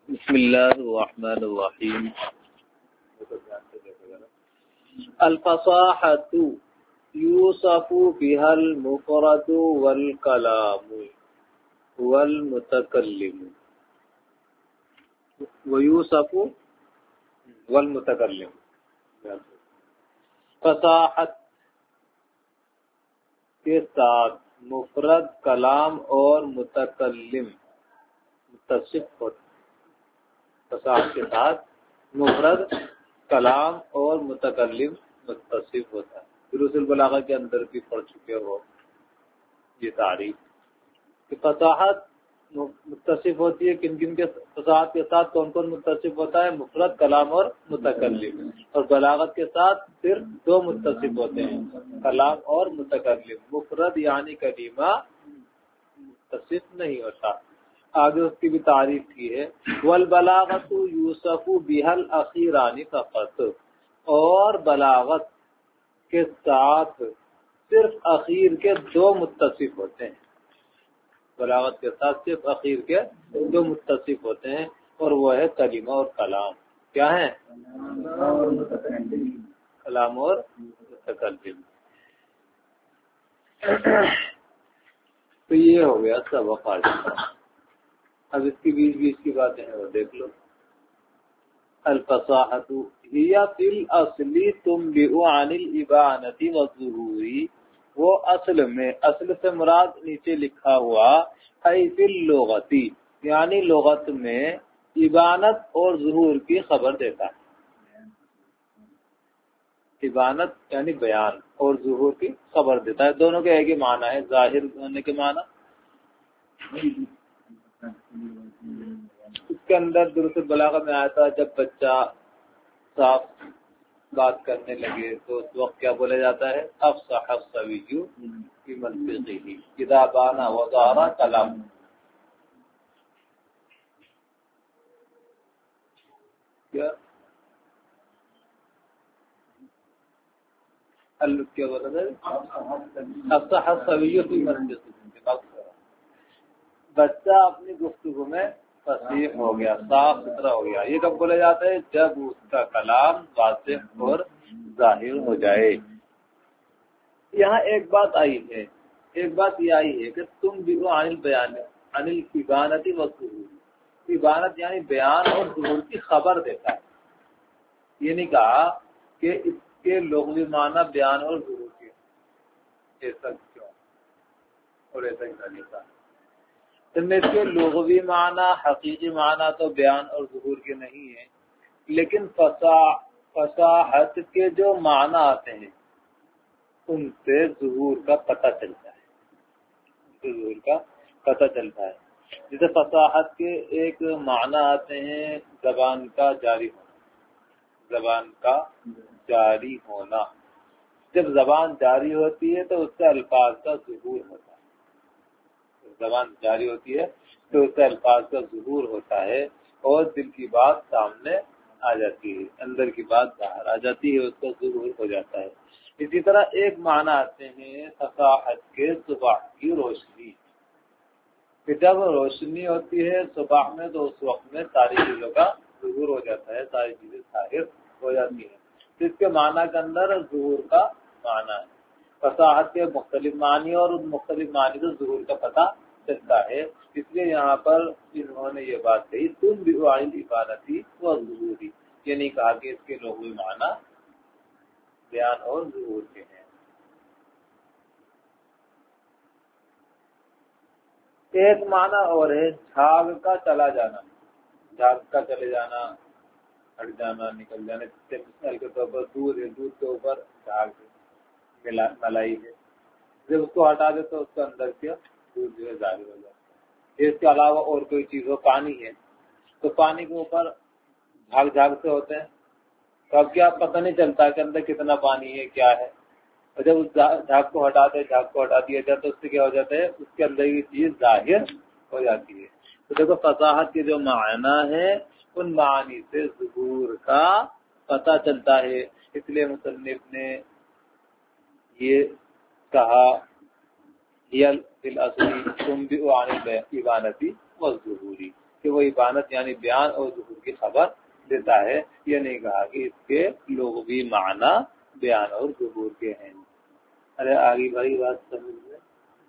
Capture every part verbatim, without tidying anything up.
بسم اللہ الرحمن الرحیم. الفصاحۃ یوصف بها المفرد والکلام والمتکلم ویوصف والمتکلم. فصاحت کے ساتھ مفرد کلام اور متکلم متصف ہوتا ہے. فصاحت کے ساتھ مفرد کلام اور متکلم متصف ہوتا ہے. دروس البلاغہ کے اندر بھی پڑھ چکے ہو یہ تعریف کہ فصاحت متصف ہوتی ہے. کن کن کے فصاحت کے ساتھ کون کون متصف ہوتا ہے؟ مفرد کلام اور متکلم. اور بلاغت کے ساتھ صرف دو متصف ہوتے ہیں، کلام اور متکلم. مفرد یعنی کلمہ متصف نہیں ہوتا. آگے اس کی بھی تعریف کی ہے. والبلاغت یوصف بها الاخیران فقط، اور بلاغت کے ساتھ صرف اخیر کے دو متصف ہوتے ہیں. بلاغت کے ساتھ صرف اخیر کے دو متصف ہوتے ہیں، اور وہ ہے کلمہ اور کلام. کیا ہے؟ کلام اور متکلم. تو یہ ہو گیا سبق آج کا. اب اس کی بیچ بیچ کی باتیں ہیں وہ دیکھ لو. الفصاحت ہی فی الاصل تنبئ عن الابانۃ والظہور. وہ اصل میں، اصل سے مراد نیچے لکھا ہوا ای فی اللغۃ، یعنی لغت میں ابانت اور ظہور کی خبر دیتا ہے. ابانت یعنی بیان اور ظہور کی خبر دیتا ہے. دونوں کے ایک ہی معنی ہے، ظاہر ہونے کے معنی. اس کے اندر دروس البلاغہ میں آیا تھا جب بچہ صاف بات کرنے لگے تو اس وقت کیا بولا جاتا ہے؟ افصح الصبی فی منطقہ اذا بان وظہر کلام. کیا کیا بولا تھا؟ افصح الصبی فی منطقہ، بچہ اپنی گفتگو میں فصیح ہو گیا، صاف ستھرا ہو گیا. یہ کب بولا جاتا ہے؟ جب اس کا کلام واضح اور ظاہر ہو جائے. یہاں ایک بات آئی ہے، ایک بات یہ آئی ہے کہ تم بھی عن البیان عن الابانۃ والظہور. ابانت یعنی بیان اور ظہور کی خبر دیتا ہے. یہ نہیں کہا کہ اس کے لغوی معنی بیان اور ظہور کے. ایسا کیوں اور ایسا ہی نہیں تھا؟ اس کے لغوی معنی، حقیقی معنی تو بیان اور ظہور کے نہیں ہیں، لیکن فصاحت کے جو معنی آتے ہیں ان سے ظہور کا پتہ چلتا ہے. ظہور کا پتہ چلتا ہے. جیسے فصاحت کے ایک معنی آتے ہیں زبان کا جاری ہونا. زبان کا جاری ہونا، جب زبان جاری ہوتی ہے تو اس سے الفاظ کا ظہور ہوتا ہے. زبان جاری ہوتی ہے تو اس سے الفاظ کا ظہور ہوتا ہے اور دل کی بات سامنے آ جاتی ہے، اندر کی بات باہر آ جاتی ہے، اس کا ظہور ہو جاتا ہے. اسی طرح ایک معنی آتے ہیں فصاحت کے صبح کی روشنی، کہ جب روشنی ہوتی ہے صبح میں تو اس وقت میں ساری چیزوں کا ظہور ہو جاتا ہے، ساری چیزیں ظاہر ہو جاتی ہیں. جس کے معنی کے اندر ظہور کا معنی ہے. فصاحت کے مختلف معنی اور ان مختلف معنی سے ظہور کا پتہ چلتا ہے. اس لیے یہاں پر انہوں نے یہ بات کہی تم بھی عن الابانۃ والظہور. یہ نہیں کہا کہ اس کے لغوی معنی بیان اور ظہور کے ہیں. ایک معنی اور ہے جھاگ کا چلا جانا. جھاگ کا چلے جانا، ہٹ جانا، نکل جانا. مثال کے طور پر دودھ ہے، دودھ کے اوپر جھاگ ہے، ملائی ہے. جب اس کو ہٹا دے تو اس کے اندر کیا دودھ جو ہے ظاہر ہو جاتا ہے. اس کے علاوہ اور کوئی چیز ہو، پانی ہے تو پانی کے اوپر جھاگ جھاگ سے ہوتے ہیں تو اب کیا پتہ نہیں چلتا کہ اندر کتنا پانی ہے، کیا ہے. اور جب اس جھاگ کو ہٹا دے، جھاگ کو ہٹا دیا جاتا ہے، اس سے کیا ہو جاتا ہے؟ اس کے اندر کی چیز ظاہر ہو جاتی ہے. تو دیکھو فصاحت کے جو معنی ہے ان معانی سے ظہور کا پتہ چلتا ہے. اس لیے مصنف نے یہ کہا ہی فی الاصل تنبئ عن الابانۃ والظہور. کہ وہ ابانت یعنی بیان اور ظہور کی خبر دیتا ہے. یہ نہیں کہا کہ اس کے لغوی معنی بیان اور ظہور کے ہیں. ارے آگے بھائی بات سمجھ میں.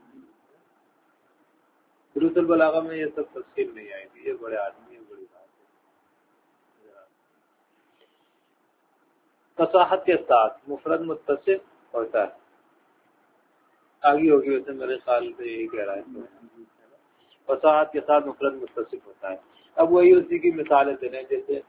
دروس البلاغہ میں یہ سب تفصیل نہیں آئی تھی. یہ بڑے آدمی ہیں, بڑی بات ہے. فصاحت کے ساتھ مفرد متصف ہوتا ہے. آگے ہوگی ویسے میرے خیال سے یہی کہہ رہا ہے. فصاحت کے ساتھ مفرد متصف ہوتا ہے. اب وہی اسی کی مثالیں دے رہے ہیں. جیسے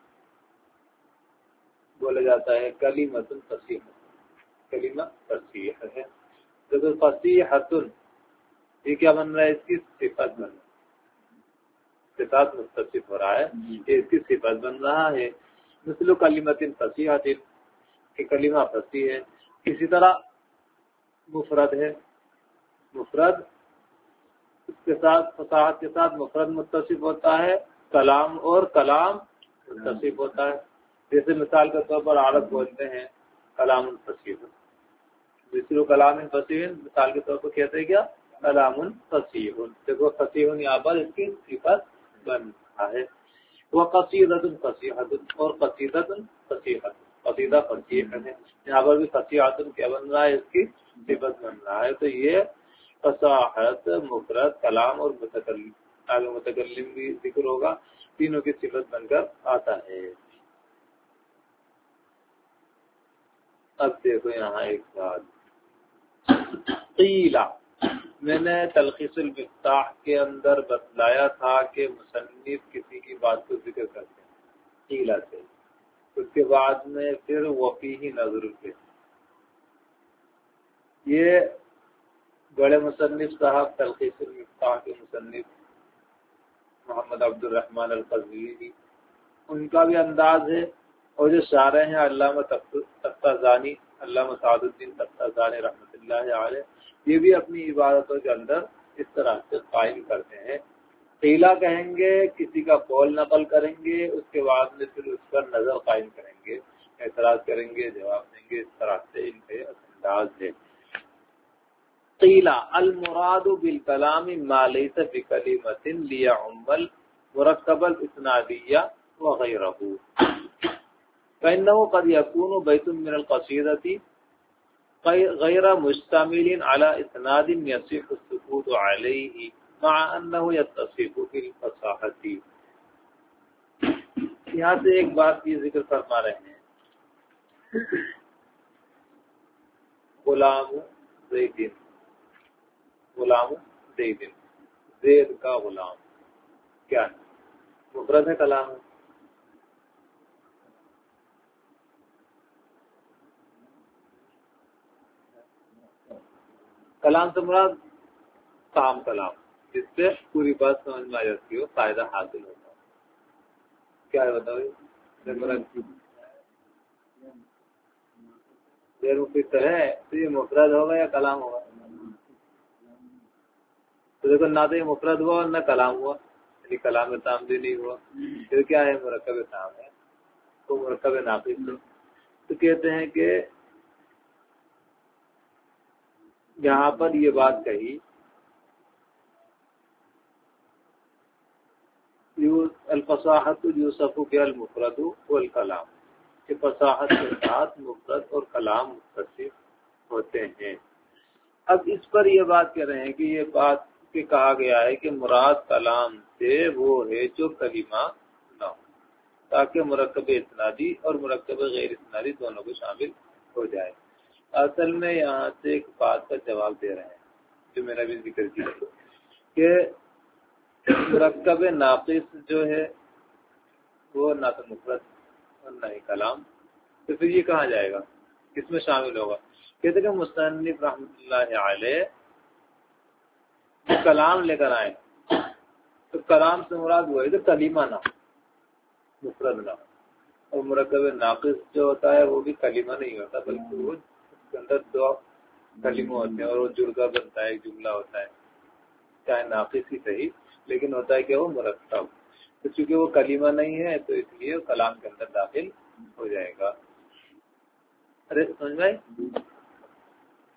بولا جاتا ہے کلمۃ فصیح, کلمہ فصیح ہے. تو فصیحۃ یہ کیا بن رہا ہے؟ اس کی صفت بن رہا ہے. صفات متصف ہو رہا ہے, یہ اس کی صفت بن رہا ہے. مثل کلمۃ فصیحۃ کہ کلمہ فصیح ہے. اسی طرح مفرد ہے, مفرد اس کے ساتھ فصاحت کے ساتھ مفرد متصف ہوتا ہے, کلام اور کلام متصف ہوتا ہے. جیسے مثال کے طور پر عرب بولتے ہیں کلام فصیح, دوسرے کلام فصیح, مثال کے طور پر کہتے ہیں کیا کلام فصیح. دیکھو فصیح یہاں پر اس کی صفت بن رہا ہے. وہ قصیدۃ فصیحۃ اور قصیدۃ فصیحۃ, قصیدہ فصیح ہے. یہاں پر بھی فصیحۃ کیا بن رہا ہے؟ اس کی صفت بن رہا ہے. تو یہ فصاحت, مفرد, کلام اور متکلم, آگے متکلم بھی ذکر ہوگا, تینوں کی صفت بن کر آتا ہے. اب دیکھو یہاں ایک بات, قیلا میں نے تلخیص المفتاح کے اندر بتلایا تھا کہ مصنف کسی کی بات کو ذکر کرتے ہیں قیلا سے, اس کے بعد میں پھر وفیہ نظر کے. یہ بڑے مصنف صاحب تلخیص المفتاح کے مصنف محمد عبد الرحمن القزوینی, ان کا بھی انداز ہے. اور جو شارح ہیں علامہ تفتازانی, علامہ سعد الدین تفتازانی رحمۃ اللہ علیہ, یہ بھی اپنی عبادتوں کے اندر اس طرح سے قائم کرتے ہیں. قیلا کہیں گے, کسی کا قول نقل کریں گے, اس کے بعد میں پھر اس پر نظر قائم کریں گے, اعتراض کریں گے, جواب دیں گے. اس طرح سے ان کے انداز ہے. قیلا المراد بالکلام ما لیس بکلمۃ لیعم المرکب الاسنادیہ وغیرہ. فإنه قد يكون بيت من القصيدة غير مشتمل على إسناد يصح السكوت عليه مع أنه يتصف بالفصاحة. یہاں سے ایک بات کی ذکر فرما رہے ہیں, غلام زید, غلام زید, زید کا غلام کیا ہے؟ مفرد ہے کلام ہے؟ کلام سے مراد کام کلام, جس سے پوری بات سمجھ میں آ جاتی ہو, فائدہ حاصل ہوتا ہے. کیا ہے بتاؤ؟ غیر مفید ہے تو یہ مفرد ہوگا یا کلام ہوگا؟ تو دیکھو نہ تو یہ مفرد ہوا اور نہ کلام ہوا, یعنی کلام تام بھی نہیں ہوا. پھر کیا ہے؟ مرکب تام ہے, تو مرکب ناقص. تو کہتے ہیں کہ یہاں پر یہ بات کہی الفصاحت یوسف کے المفرد والکلام, کہ فصاحت کے ساتھ مفرد اور کلام متصف ہوتے ہیں. اب اس پر یہ بات کہہ رہے ہیں کہ یہ بات کہ کہا گیا ہے کہ مراد کلام سے وہ ہے جو کلمہ نہ ہو, تاکہ مرکب اسنادی اور مرکب غیر اسنادی دونوں کو شامل ہو جائے. اصل میں یہاں سے ایک بات کا جواب دے رہے ہیں جو میرا بھی ذکر کیا کہ مرکب ناقص جو ہے وہ نہ تو مفرد اور نہ ہی کلام, تو پھر یہ کہاں جائے گا, کس میں شامل ہوگا؟ کہتے کہ مصنف رحمۃ اللہ علیہ کلام لے کر آئے تو کلام سے مراد وہ ہے جو کلمہ نہ, مفرد نہ. اور مرکب ناقص جو ہوتا ہے وہ بھی کلمہ نہیں ہوتا, بلکہ وہ اس کے اندر دو کلمہ ہوتے ہیں اور وہ جڑ کر بنتا ہے, ایک جملہ ہوتا ہے, چاہے ناقص ہی صحیح, لیکن ہوتا ہے کہ وہ مرکب. تو چونکہ وہ کلمہ نہیں ہے تو اس لیے کلام کے اندر داخل ہو جائے گا. ارے سمجھ میں,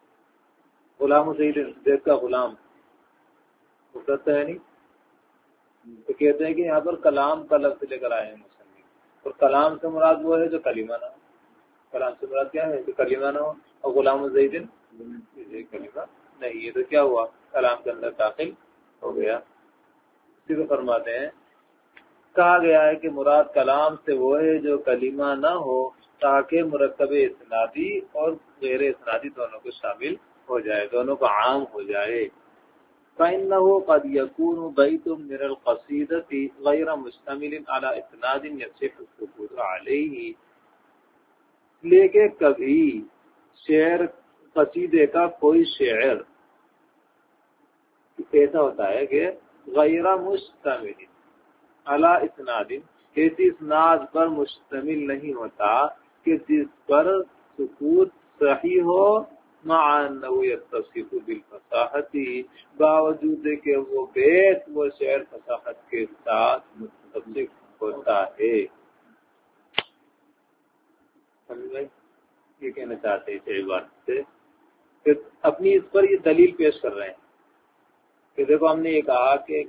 غلام زید, زید کا غلام مفرد ہے نہیں, تو کہتے ہیں کہ یہاں پر کلام کا لفظ لے کر آئے ہیں مصنف، اور کلام سے مراد وہ ہے جو کلمہ نہ ہو. کلام سے مراد کیا ہے؟ جو کلمہ نہ ہو. اور غلام زیدن کلمہ نہیں ہے، تو کیا ہوا؟ کلام کے اندر داخل ہو گیا. اسی کو فرماتے ہیں کہا گیا ہے کہ مراد کلام سے وہ ہے جو کلمہ نہ ہو، تاکہ مرکب اسنادی اور غیر اسنادی دونوں کو شامل ہو جائے، دونوں کو عام ہو جائے. فإنه قد يكون بيت من القصيدة غير مشتمل على اسناد يصح الثبوت عليه. لیکن کبھی شعر قصیدے کا کوئی شعر ایسا ہوتا ہے کہ غیر مشتمل علی اسناد، ایسی اسناد پر مشتمل نہیں ہوتا کہ جس پر ثبوت صحیح ہو، مع انه يتصف بالفصاحت، باوجود کہ وہ بیت وہ شعر فصاحت کے ساتھ متصف ہوتا ہے. یہ کہنا چاہتے ہیں اس عبارت سے کہ اپنی اس پر یہ دلیل پیش کر رہے ہیں کہ دیکھو ہم نے یہ کہا کہ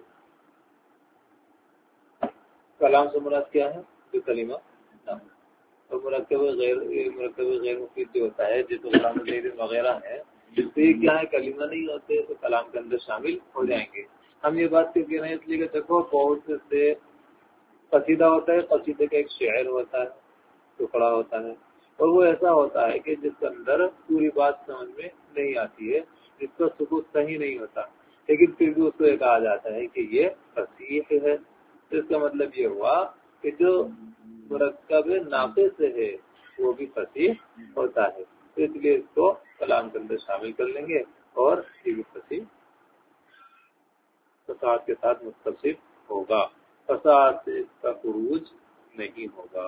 کلام سے مراد کیا ہے؟ جو کلمہ نہ ہو. اور مرکب غیر مرکب غیر مفید جو ہوتا ہے جس کو کلام زید وغیرہ ہے، جس سے کیا ہے کلمہ نہیں ہوتے تو کلام کے اندر شامل ہو جائیں گے. ہم یہ بات کیوں کہہ رہے ہیں؟ اس لیے کہ دیکھو بہت سے قصیدہ ہوتا ہے، قصیدے کا ایک شعر ہوتا ہے، ٹکڑا ہوتا ہے، اور وہ ایسا ہوتا ہے کہ جس کے اندر پوری بات سمجھ میں نہیں آتی ہے، جس کا ثبوت صحیح نہیں ہوتا، لیکن پھر بھی اس کو یہ کہا جاتا ہے کہ یہ فصیح ہے. تو اس کا مطلب یہ ہوا کہ جو مرکب ناقص ہے وہ بھی فصیح ہوتا ہے. تو اس لیے اس کو کلام کے اندر شامل کر لیں گے اور یہ بھی فصیح فصاحت کے ساتھ متصف ہوگا، فصاحت سے اس کا خروج نہیں ہوگا.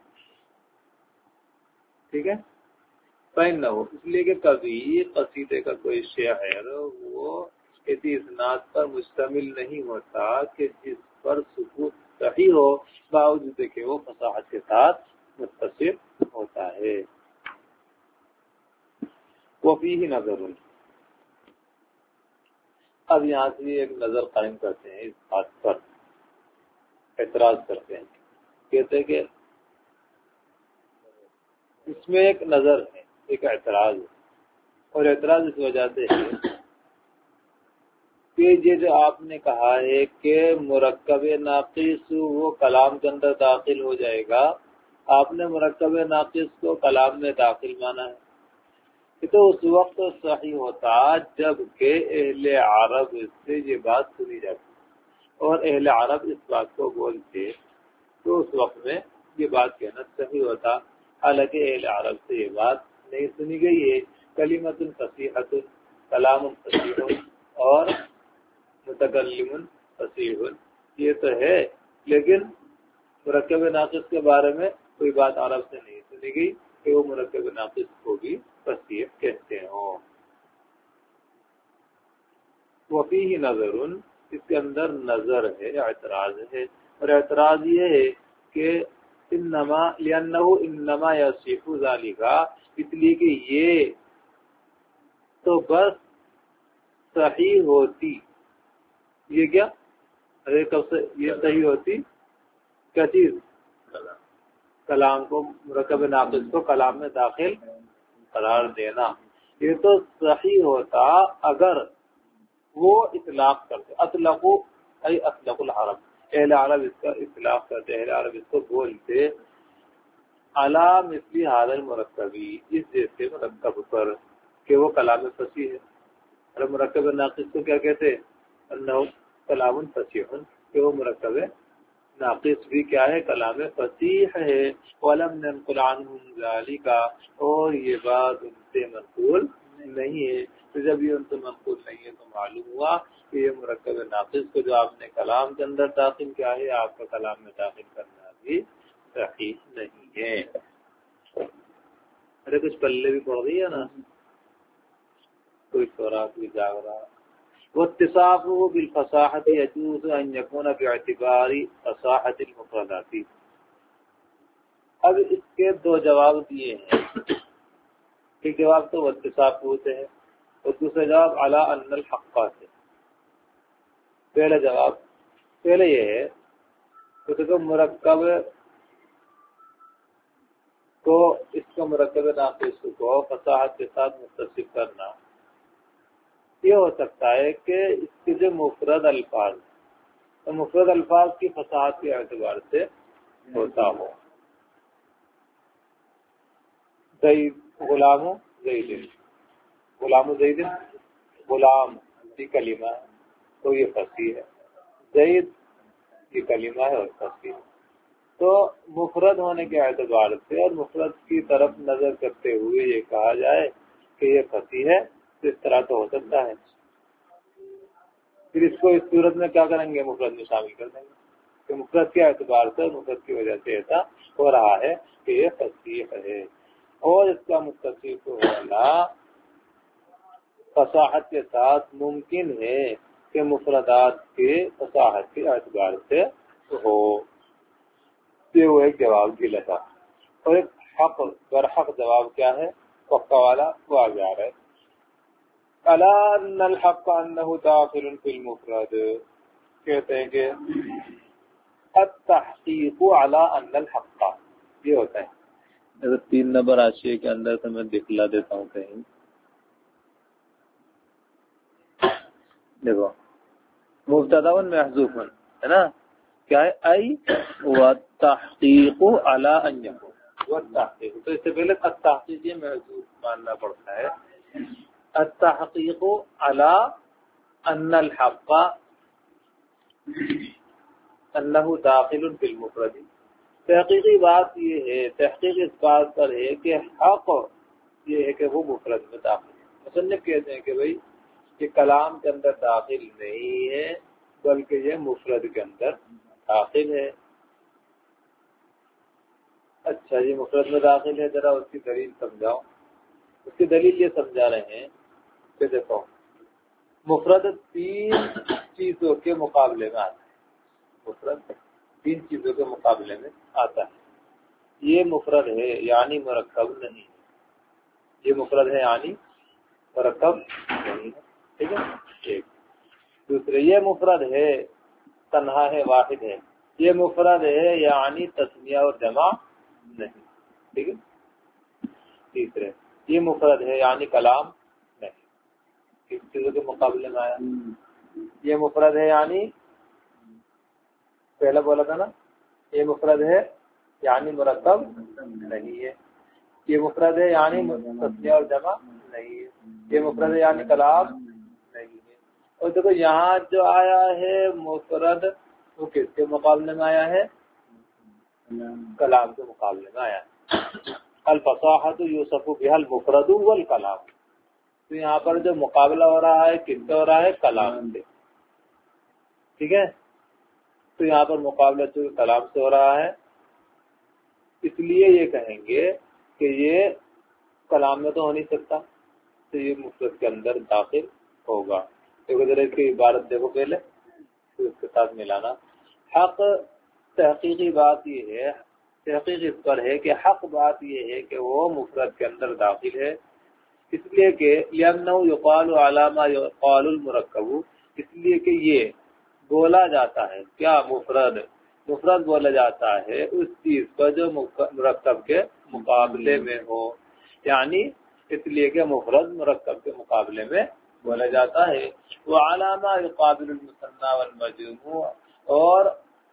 ٹھیک ہے. فین نہ ہو اس لیے کہ کبھی قصیدے کا کوئی شعر وہ کسی اسناد پر مشتمل نہیں ہوتا کہ جس پر ثبوت صحیح ہو، باوجود کہ وہ فصاحت کے ساتھ متصف ہوتا ہے. وفیہ نظر. اب یہاں سے ایک نظر قائم کرتے ہیں، اس بات پر اعتراض کرتے ہیں، کہتے ہیں کہ اس میں ایک نظر ہے، ایک اعتراض ہے، اور اعتراض اس وجہ سے ہے کہ یہ جو آپ نے کہا ہے کہ مرکب ناقص وہ کلام کے اندر داخل ہو جائے گا، آپ نے مرکب ناقص کو کلام میں داخل مانا ہے. تو اس وقت صحیح ہوتا جب کہ اہل عرب سے یہ بات سنی جاتی اور اہل عرب اس بات کو بولتے، تو اس وقت میں یہ بات کہنا صحیح ہوتا. حالانکہ اہل عرب سے یہ بات نہیں سنی گئی ہے. کلمۃ فصیحۃ، کلام فصیح اور متکلم فصیح، یہ تو ہے، لیکن مرکب ناقص کے بارے میں کوئی بات عرب سے نہیں سنی گئی کہ وہ مرکب ناقص کو بھی فصیح کہتے ہوں. وفیہ نظر، اس کے اندر نظر ہے، اعتراض ہے، اور اعتراض یہ ہے کہ انما لانه انما یصح ذلک، اس لیے کہ یہ تو بس صحیح ہوتی، یہ کیا ارے کب سے یہ صحیح ہوتی کیا چیز؟ کلام کو، مرکب ناقص کو کلام میں داخل قرار دینا. یہ تو صحیح ہوتا اگر وہ اطلاق کرتے، اطلقو ای اطلق العرب، اہل عرب اس کا اطلاق کرتے، اہل عرب اس کو بولتے علی مثلی هذا المرکبی، اس جیسے مرکب پر کہ وہ کلام فصیح ہے. اور مرکب ناقص کو کیا کہتے ہیں؟ انه کلام فصیح، کہ وہ مرکب ناقص بھی کیا ہے؟ کلام فصیح ہے. ولم ننقل عنهم ذلك، اور یہ بات ان سے منقول نہیں ہے. تو جب یہ ان سے منقول نہیں ہے تو معلوم ہوا کہ یہ مرکب ناقص کو جو آپ نے کلام کے اندر داخل کیا ہے، آپ کا کلام میں داخل کرنا بھی صحیح نہیں ہے. ارے کچھ پلے بھی پڑ رہی ہے نا، کوئی خوراک بھی جاگ رہا. واتصافه بالفصاحة يجوز أن يكون باعتبار فصاحة المفردات. اب اس کے دو جواب دیے ہیں. ایک جواب تو واتصافه سے ہے اور دوسرا جواب علی ان الحق سے. پہلا جواب پہلے یہ ہے کہ دیکھو مرکب کو اس کو مرکب ناقص کو فصاحت کے ساتھ متصف کرنا یہ ہو سکتا ہے کہ اس کے جو مفرد الفاظ تو مفرد الفاظ کی فصاحت کے اعتبار سے ہوتا ہو. زید غلام زید غلام زید غلام یہ کلمہ ہے تو یہ فصیح ہے. زید یہ کلمہ ہے اور فصیح ہے. تو مفرد ہونے کے اعتبار سے اور مفرد کی طرف نظر کرتے ہوئے یہ کہا جائے کہ یہ فصیح ہے تو اس طرح تو ہو سکتا ہے. پھر اس کو اس صورت میں کیا کریں گے مفرد میں شامل کر دیں گے کہ مفرد کے اعتبار سے مفرد کی وجہ سے ایسا ہو رہا ہے کہ یہ فصیح ہے. اور اس کا متصف ہونا فصاحت کے ساتھ ممکن ہے کہ مفردات کے فصاحت کے اعتبار سے ہو. یہ وہ ایک جواب کی لتا اور ایک حق برحق جواب کیا ہے پکا والا وہ آ جا رہا ہے. الا ان الحق انه داخل في المفرد کہتے ہیں کہ التحقیق على ان الحق یہ ہوتا ہے. اگر تین نمبر حاشیے کے اندر سے میں دکھلا دیتا ہوں کہیں دیکھو مبتدا محذوف ہے نا کیا ہے ای والتحقیق علی ان یکون والتحقیق تو اس سے پہلے التحقیق یہ محذوف ماننا پڑتا ہے. التحقیق علی ان الحق انه داخل فی المفرد تحقیقی بات یہ ہے تحقیق اس بات پر ہے کہ حق یہ ہے کہ وہ مفرد میں داخل ہے. مصنف کہتے ہیں کہ بھئی یہ کلام کے اندر داخل نہیں ہے بلکہ یہ مفرد کے اندر داخل ہے. اچھا یہ مفرد میں داخل ہے ذرا اس کی دلیل سمجھاؤ. اس کی دلیل یہ سمجھا رہے ہیں کہ دیکھو مفرد تین چیزوں کے مقابلے میں آتا ہے. مفرد تین چیزوں کے مقابلے میں آتا ہے. یہ مفرد ہے یعنی مرکب نہیں. یہ مفرد ہے یعنی مرکب نہیں ہے. ٹھیک ہے. ایک دوسرے یہ مفرد ہے تنہا ہے واحد ہے. یہ مفرد ہے یعنی تسنیہ اور جمع نہیں. ٹھیک ہے. تیسرے یہ مفرد ہے یعنی کلام نہیں. کس چیزوں کے مقابلے میں آیا؟ یہ مفرد ہے یعنی پہلا بولا تھا نا یہ مفرد ہے یعنی مرکب نہیں ہے. یہ مفرد ہے یعنی تسنیہ اور جمع نہیں ہے. یہ مفرد ہے یعنی کلام نہیں ہے. اور دیکھو یہاں جو آیا ہے مفرد وہ کس کے مقابلے میں آیا ہے؟ کلام کے مقابلے میں آیا ہے. الفصاحت یوسف بها المفرد والکلام. تو یہاں پر جو مقابلہ ہو رہا ہے کس سے ہو رہا ہے؟ کلام سے. ٹھیک ہے. تو یہاں پر مقابلہ جو کلام سے ہو رہا ہے اس لیے یہ کہیں گے کہ یہ کلام میں تو ہو نہیں سکتا تو یہ مفرد کے اندر داخل ہوگا. ایک ذرا کی عبارت دیکھو پہلے پھر اس کے ساتھ ملانا. حق تحقیقی بات یہ ہے تحقیق اس پر ہے کہ حق بات یہ ہے کہ وہ مفرد کے اندر داخل ہے اس لیے کہ لأنه يقال على ما يقال المرکب اس لیے کہ یہ بولا جاتا ہے کیا مفرد مفرد بولا جاتا ہے اس چیز پر جو مرکب کے مقابلے میں ہو. یعنی اس لیے کہ مفرد مرکب کے مقابلے میں بولا جاتا ہے. وعلى ما يقابل المثنى والمجموع اور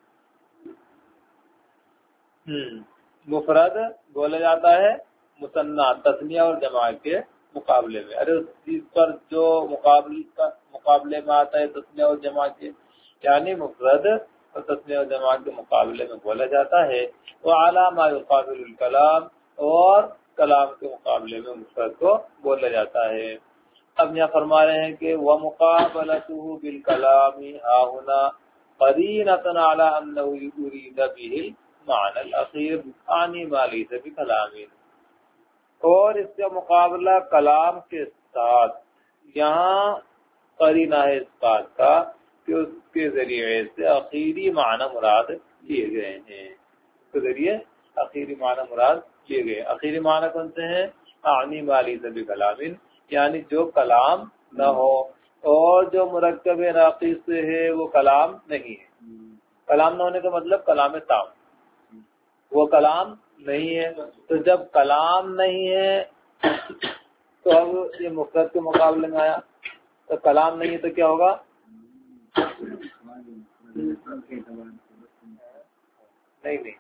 مفرد بولا جاتا ہے مثنیٰ تثنیہ اور جمع کے مقابلے میں. ارے اس چیز پر جو مقابلے مقابلے میں آتا ہے تثنیہ اور جمع کے یعنی مفرد اور تثنیہ اور جمع کے مقابلے میں بولا جاتا ہے. وعلی ما یقابل الکلام اور کلام کے مقابلے میں مفرد کو بولا جاتا ہے. اب یہاں فرما رہے ہیں کہ ومقابلته بالکلام ها هنا قرینۃ علی انه یرید به المعنى الاخیر انی ما لیس بکلام. اور اس کا مقابلہ کلام کے ساتھ یہاں قرینہ ہے اس بات کا کہ اس کے ذریعے سے آخری معنی مراد لیے گئے ہیں. اس کے ذریعے آخری معنی مراد لیے گئے. آخری معنی کون سے ہیں؟ اعنی ما لیس بکلام یعنی جو کلام نہ ہو اور جو مرکب ناقص ہے وہ کلام نہیں ہے. کلام نہ ہونے کا مطلب کلام تام، وہ کلام نہیں ہے. تو جب کلام نہیں ہے تو اب یہ مفرد کے مقابلے میں آیا، تو کلام نہیں ہے تو کیا ہوگا؟ نہیں نہیں،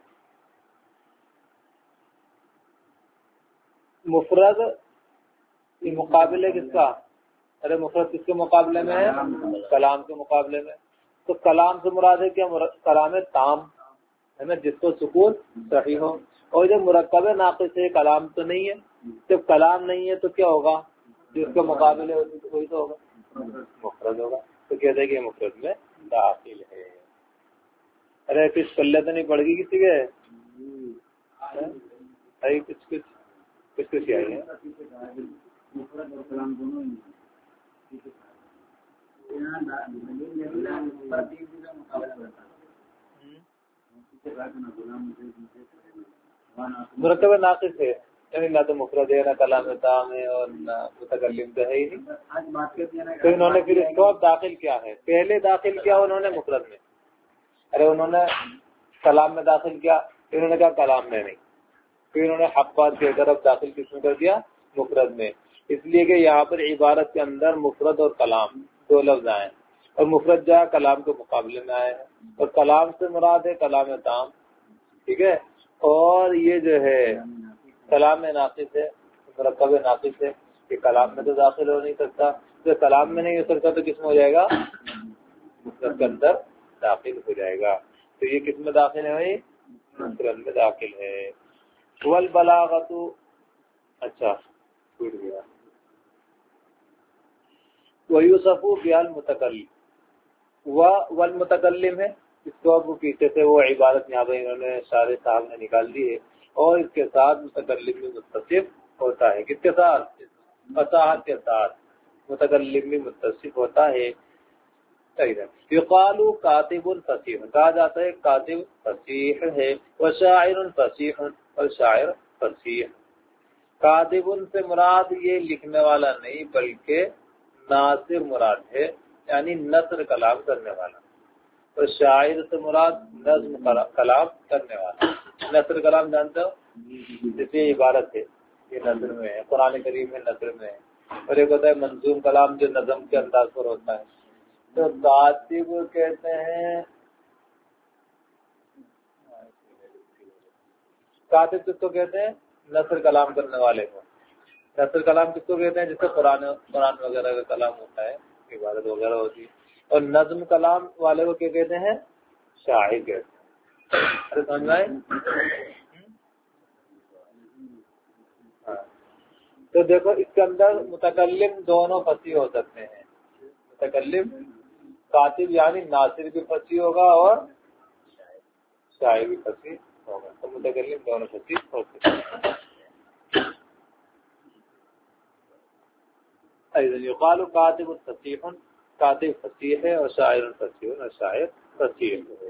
مفرد یہ مقابلے کس کا؟ ارے مفرد کس کے مقابلے میں ہے؟ کلام کے مقابلے میں. تو کلام سے مراد ہے کیا؟ کلام تام ہے نا، جس کو سکون صحیح ہو. اور جب مرکب ناقص ہے، کلام تو نہیں ہے. جب کلام نہیں ہے تو کیا ہوگا؟ جس کے مقابلے وہی تو ہوگا، مفرد ہوگا. تو کہتے ہیں کہ مفرد میں داخل ہے. ارے کچھ کلے تو نہیں پڑ گئی کسی کے؟ کچھ کچھ کچھ کچھ آئی ہے. مرکب ناقص ہے یعنی نہ تو مفرد ہے، نہ کلام تام ہے، اور نہ متکلم تو ہے ہی نہیں. تو انہوں نے پھر اس کو اب داخل کیا ہے؟ پہلے داخل کیا انہوں نے مفرد میں. ارے انہوں نے کلام میں داخل کیا، انہوں نے کہا کلام میں نہیں. پھر انہوں نے حق بات کہہ کر اب داخل کس میں کر دیا؟ مفرد میں. اس لیے کہ یہاں پر عبارت کے اندر مفرد اور کلام دو لفظ آئے، اور مفرد جو ہے کلام کے مقابلے میں آئے ہیں، اور کلام سے مراد ہے کلام تام. ٹھیک ہے. اور یہ جو ہے کلام ناقص ہے، مرکب ناقص ہے، کہ کلام میں تو داخل ہو نہیں سکتا. تو کلام میں نہیں ہو سکتا تو کس میں ہو جائے گا؟ مفرد کے اندر داخل ہو جائے گا. تو یہ کس میں داخل ہے بھائی؟ مفرد میں داخل ہے. والبلاغت، اچھا چھوٹ گیا. ویوصف بها المتکلم، والمتکلم ہے اس کو اب پیچھے سے وہ عبارت یہاں پہ انہوں نے شارح صاحب نے نکال دی ہے، اور اس کے ساتھ متکلم بھی متصف ہوتا ہے. کس کے ساتھ؟ فصاحت کے ساتھ متکلم بھی متصف ہوتا ہے. یقال کاتب فصیح، کہا جاتا ہے کاتب فصیح ہے. وشاعر فصیح، اور شاعر فصیح. کاتب سے مراد یہ لکھنے والا نہیں بلکہ ناصر مراد ہے، یعنی نثر کلام کرنے والا. اور شاعر سے مراد نظم کلام کرنے والا. نثر کلام جانتے ہو؟ جیسے عبارت ہے یہ نثر میں ہے، قرآن کریم میں نثر میں ہے. اور ایک ہوتا ہے منظوم کلام جو نظم کے انداز پر ہوتا ہے. تو کاتب کہتے ہیں، کاتب کس کو کہتے ہیں؟ نثر کلام کرنے والے کو. نثر کلام کس کو کہتے ہیں؟ جس سے قرآن قرآن وغیرہ کا کلام ہوتا ہے، عبارت وغیرہ ہوتی ہے. اور نظم کلام والے کو کیا کہتے ہیں؟ شاعر کہتے ہیں. ارے سمجھ میں آئے؟ ہاں. تو دیکھو اس کے اندر متکلم دونوں فصیح ہو سکتے ہیں. متکلم کاتب یعنی ناصر بھی فصیح ہوگا اور شاعر بھی فصیح ہوگا. تو متکلم دونوں فصیح ہو سکتے ہیں. یقال کاتب فصیح، کاتب فصیح ہے، اور شاعر فصیح، اور شاعر فصیح ہے.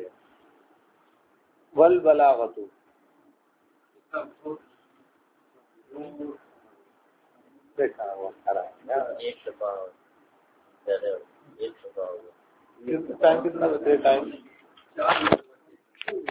والبلاغت، دیکھا وہ ایک دفعہ ٹائم کتنا بچے ٹائم